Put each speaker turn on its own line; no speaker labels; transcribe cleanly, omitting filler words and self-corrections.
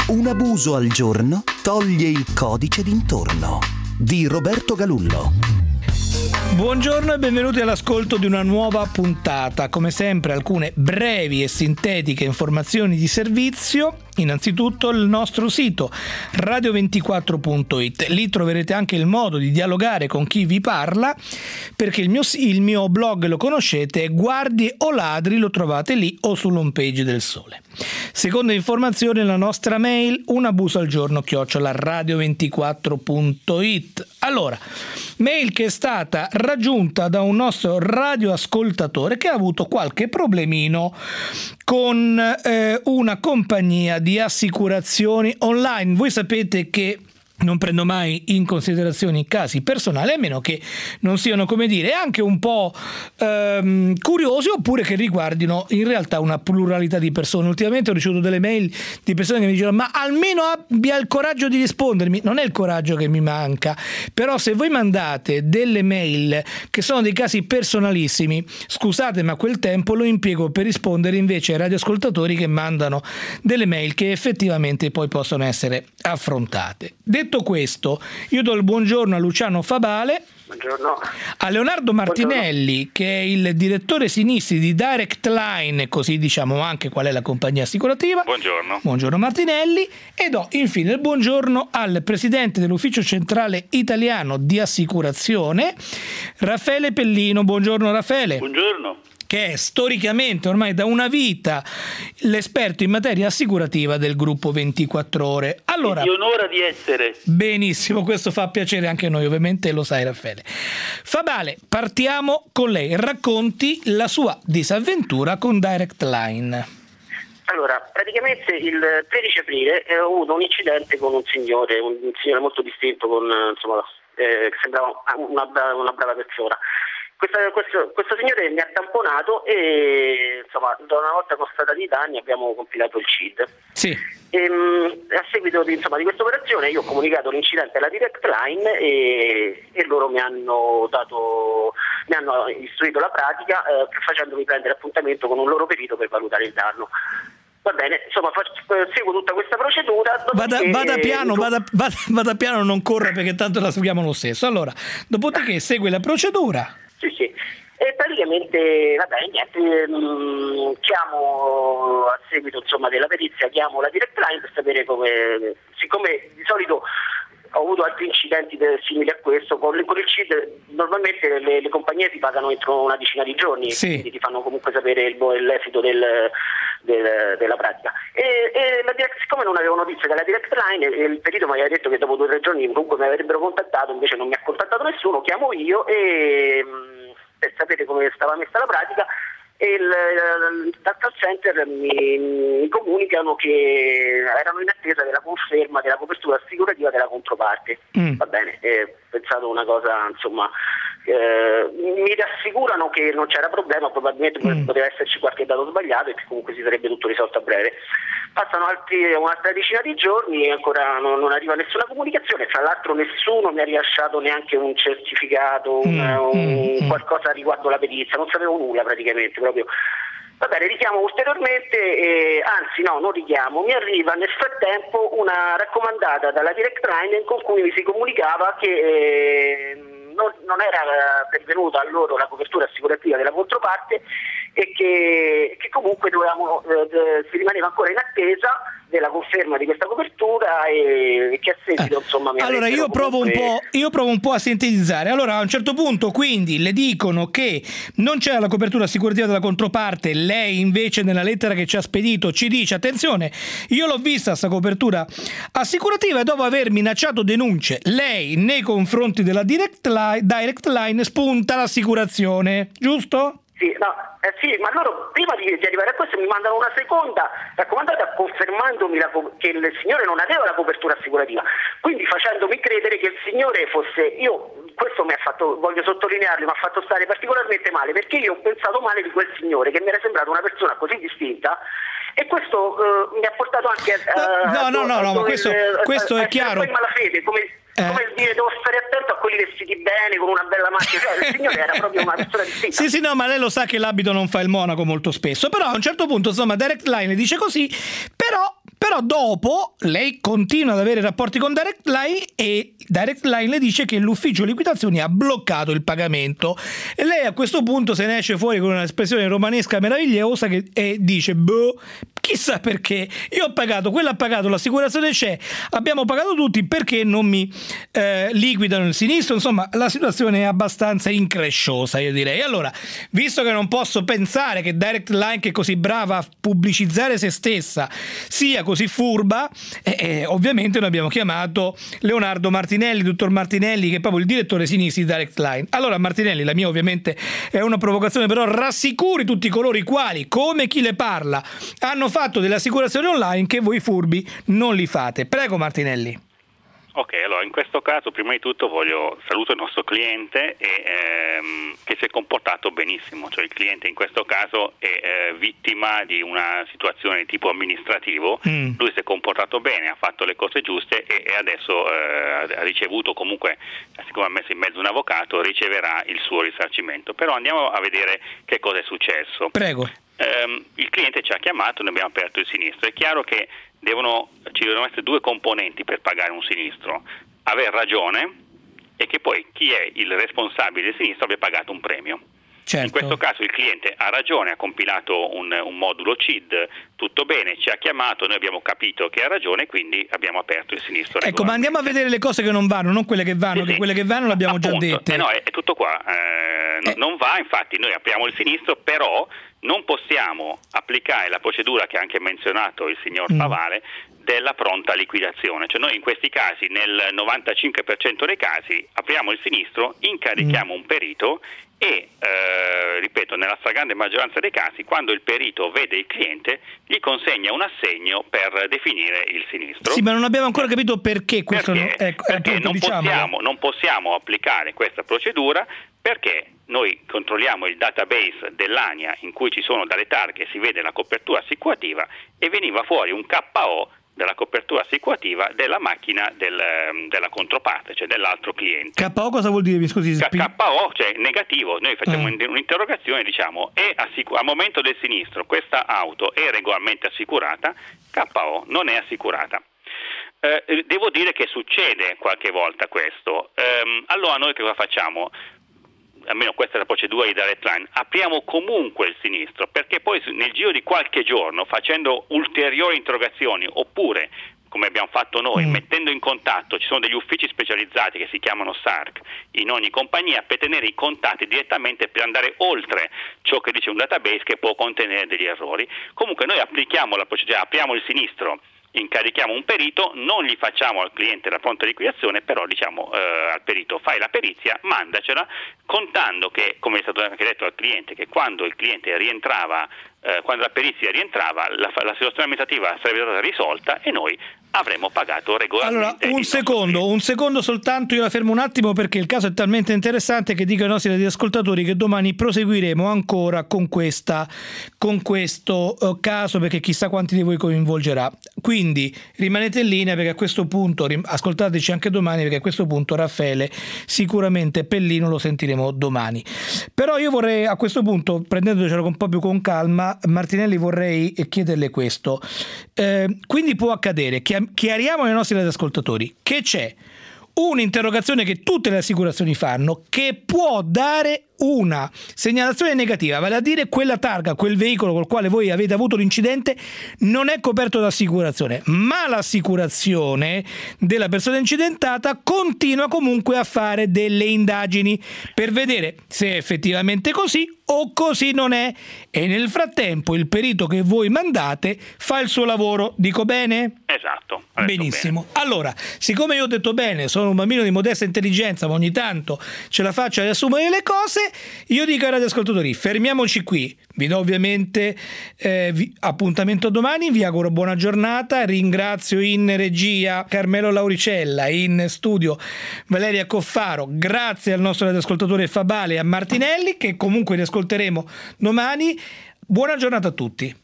Un abuso al giorno toglie il codice d'intorno di Roberto Galullo.
Buongiorno e benvenuti all'ascolto di una nuova puntata. Come sempre alcune brevi e sintetiche informazioni di servizio. Innanzitutto il nostro sito radio24.it. Lì troverete anche il modo di dialogare con chi vi parla, perché il mio blog lo conoscete, Guardie o Ladri lo trovate lì o sull'home page del Sole. Seconda informazione, la nostra mail unabusoalgiorno@radio24.it. Allora, mail che è stata raggiunta da un nostro radioascoltatore che ha avuto qualche problemino con una compagnia di assicurazioni online. Voi sapete che non prendo mai in considerazione i casi personali, a meno che non siano, come dire, anche un po' curiosi, oppure che riguardino in realtà una pluralità di persone. Ultimamente ho ricevuto delle mail di persone che mi dicono: ma almeno abbia il coraggio di rispondermi. Non è il coraggio che mi manca, però se voi mandate delle mail che sono dei casi personalissimi, scusate, ma quel tempo lo impiego per rispondere invece ai radioascoltatori che mandano delle mail che effettivamente poi possono essere affrontate. Detto questo, io do il buongiorno a Luciano Fabale.
Buongiorno.
A Leonardo Martinelli, buongiorno, che è il direttore sinistri di Direct Line, così diciamo anche qual è la compagnia assicurativa.
Buongiorno.
Buongiorno Martinelli. E do infine il buongiorno al presidente dell'Ufficio Centrale Italiano di Assicurazione, Raffaele Pellino. Buongiorno Raffaele.
Buongiorno.
Che è storicamente, ormai da una vita, l'esperto in materia assicurativa del gruppo 24 Ore. Allora,
ti onora di essere.
Benissimo, questo fa piacere anche a noi, ovviamente lo sai Raffaele. Fabale, partiamo con lei. Racconti la sua disavventura con Direct Line.
Allora, praticamente il 13 aprile ho avuto un incidente con un signore molto distinto, con che sembrava una brava persona. Questo signore mi ha tamponato e da una volta constatati i danni abbiamo compilato il CID. Sì. A seguito di questa operazione io ho comunicato l'incidente alla Direct Line e loro mi hanno istruito la pratica, facendomi prendere appuntamento con un loro perito per valutare il danno. Va bene, seguo tutta questa procedura.
Vada piano, non corra, perché tanto la seguiamo lo stesso. Allora, dopodiché segue la procedura.
Sì. E praticamente, chiamo a seguito della perizia, chiamo la Direct Line per sapere come, siccome di solito ho avuto altri incidenti simili a questo, con il CID normalmente le compagnie ti pagano entro una decina di giorni, sì. Quindi ti fanno comunque sapere l'esito della pratica. E siccome non avevo notizie dalla Direct Line, il perito mi aveva detto che dopo 2 o 3 giorni comunque mi avrebbero contattato, invece non mi ha contattato nessuno, chiamo io per sapere come stava messa la pratica, e il data center mi comunicano che erano in attesa della conferma della copertura assicurativa della controparte. Va bene, pensato una cosa, mi rassicurano che non c'era problema, probabilmente poteva esserci qualche dato sbagliato e che comunque si sarebbe tutto risolto a breve. Passano un'altra decina di giorni e ancora non arriva nessuna comunicazione. Tra l'altro nessuno mi ha rilasciato neanche un certificato, qualcosa riguardo la perizia, non sapevo nulla praticamente, proprio. Va bene, richiamo ulteriormente, non richiamo, mi arriva nel frattempo una raccomandata dalla Direct Line con cui mi si comunicava che non era pervenuta a loro la copertura assicurativa della controparte e che comunque si rimaneva ancora in attesa della conferma di questa copertura e che a seguito mi
allora io provo un po' a sintetizzare. Allora, a un certo punto quindi le dicono che non c'era la copertura assicurativa della controparte, lei invece nella lettera che ci ha spedito ci dice: attenzione, io l'ho vista sta copertura assicurativa, e dopo aver minacciato denunce lei nei confronti della Direct Line spunta l'assicurazione, giusto?
Sì, ma loro prima di arrivare a questo mi mandano una seconda raccomandata confermandomi che il signore non aveva la copertura assicurativa, quindi facendomi credere che il signore fosse questo mi ha fatto, voglio sottolinearlo, mi ha fatto stare particolarmente male, perché io ho pensato male di quel signore che mi era sembrato una persona così distinta, e questo mi ha portato anche
ma questo è chiaro.
Poi malafede, come dire, devo stare attento a quelli vestiti bene con una bella macchina, il signore era proprio una persona distinta.
Sì, no, ma lei lo sa che l'abito non fa il monaco molto spesso, però a un certo punto Direct Line dice così, però Però dopo lei continua ad avere rapporti con Direct Line e Direct Line le dice che l'ufficio liquidazioni ha bloccato il pagamento, e lei a questo punto se ne esce fuori con un'espressione romanesca meravigliosa e dice: boh, chissà perché, io ho pagato, quello ha pagato, l'assicurazione c'è, abbiamo pagato tutti, perché non mi liquidano il sinistro? Insomma, la situazione è abbastanza incresciosa, io direi. Allora, visto che non posso pensare che Direct Line, che è così brava a pubblicizzare se stessa, sia così furba, ovviamente noi abbiamo chiamato Leonardo Martinelli, dottor Martinelli, che è proprio il direttore sinistro di Direct Line. Allora Martinelli, la mia ovviamente è una provocazione, però rassicuri tutti coloro i quali, come chi le parla, hanno fatto delle assicurazioni online, che voi furbi non li fate. Prego Martinelli.
Ok, allora in questo caso prima di tutto saluto il nostro cliente che si è comportato benissimo, cioè il cliente in questo caso è vittima di una situazione di tipo amministrativo, lui si è comportato bene, ha fatto le cose giuste e adesso ha ricevuto, comunque, siccome ha messo in mezzo un avvocato, riceverà il suo risarcimento. Però andiamo a vedere che cosa è successo.
Prego.
Il cliente ci ha chiamato, noi abbiamo aperto il sinistro. È chiaro che ci devono essere due componenti per pagare un sinistro: aver ragione e che poi chi è il responsabile del sinistro abbia pagato un premio. Certo. In questo caso il cliente ha ragione, ha compilato un modulo CID, tutto bene, ci ha chiamato, noi abbiamo capito che ha ragione, quindi abbiamo aperto il sinistro.
Ecco, ma andiamo a vedere le cose che non vanno, non quelle che vanno, che quelle che vanno l'abbiamo già dette.
No, è tutto qua. Non va, infatti noi apriamo il sinistro, però non possiamo applicare la procedura che ha anche menzionato il signor Favale della pronta liquidazione. Cioè noi in questi casi, nel 95% dei casi, apriamo il sinistro, incarichiamo un perito e, ripeto, nella stragrande maggioranza dei casi, quando il perito vede il cliente, gli consegna un assegno per definire il sinistro.
Sì, ma non abbiamo ancora capito perché questo
perché non possiamo applicare questa procedura, perché noi controlliamo il database dell'ANIA in cui ci sono dalle targhe, si vede la copertura assicurativa e veniva fuori un KO della copertura assicurativa della macchina della controparte, cioè dell'altro cliente.
KO cosa vuol dire? Mi scusi.
KO, cioè negativo. Noi facciamo un'interrogazione e diciamo: al momento del sinistro questa auto è regolarmente assicurata? KO, non è assicurata. Devo dire che succede qualche volta questo. Allora noi che cosa facciamo? Almeno questa è la procedura di Direct Line, apriamo comunque il sinistro, perché poi nel giro di qualche giorno, facendo ulteriori interrogazioni, oppure come abbiamo fatto noi, mettendo in contatto, ci sono degli uffici specializzati che si chiamano SARC in ogni compagnia, per tenere i contatti direttamente, per andare oltre ciò che dice un database che può contenere degli errori. Comunque noi applichiamo la procedura, apriamo il sinistro, incarichiamo un perito, non gli facciamo al cliente la pronta liquidazione, però diciamo al perito: fai la perizia, mandacela, contando che, come è stato anche detto al cliente, che quando il cliente rientrava, quando la perizia rientrava, la situazione amministrativa sarebbe stata risolta e noi avremmo pagato regolarmente.
Allora, un secondo soltanto, io la fermo un attimo, perché il caso è talmente interessante che dico ai nostri ascoltatori che domani proseguiremo ancora con questo caso, perché chissà quanti di voi coinvolgerà. Quindi rimanete in linea, perché a questo punto ascoltateci anche domani, perché a questo punto Raffaele sicuramente Pellino lo sentiremo domani. Però io vorrei, a questo punto, prendendocelo un po' più con calma, Martinelli, vorrei chiederle questo. Quindi può accadere, chiariamo ai nostri ascoltatori, che c'è un'interrogazione che tutte le assicurazioni fanno, che può dare una segnalazione negativa, vale a dire quella targa, quel veicolo col quale voi avete avuto l'incidente non è coperto dall'assicurazione, ma l'assicurazione della persona incidentata continua comunque a fare delle indagini per vedere se è effettivamente così o così non è, e nel frattempo il perito che voi mandate fa il suo lavoro. Dico bene?
Esatto.
Benissimo. Bene. Allora, siccome io ho detto bene, sono un bambino di modesta intelligenza, ma ogni tanto ce la faccio a riassumere le cose, io dico ai radioascoltatori: fermiamoci qui. Vi do ovviamente appuntamento domani, vi auguro buona giornata, ringrazio in regia Carmelo Lauricella, in studio Valeria Coffaro, grazie al nostro radioascoltatore Fabale e a Martinelli, che comunque riascolteremo domani. Buona giornata a tutti.